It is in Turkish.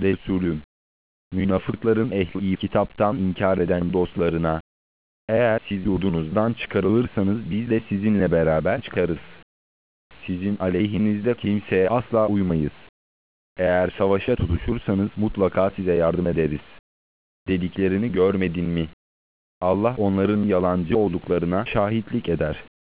Resulüm. Münafıkların ehli kitaptan inkar eden dostlarına, eğer siz yurdunuzdan çıkarılırsanız biz de sizinle beraber çıkarız. Sizin aleyhinizde kimseye asla uymayız. Eğer savaşa tutuşursanız mutlaka size yardım ederiz. Dediklerini görmedin mi? Allah onların yalancı olduklarına şahitlik eder.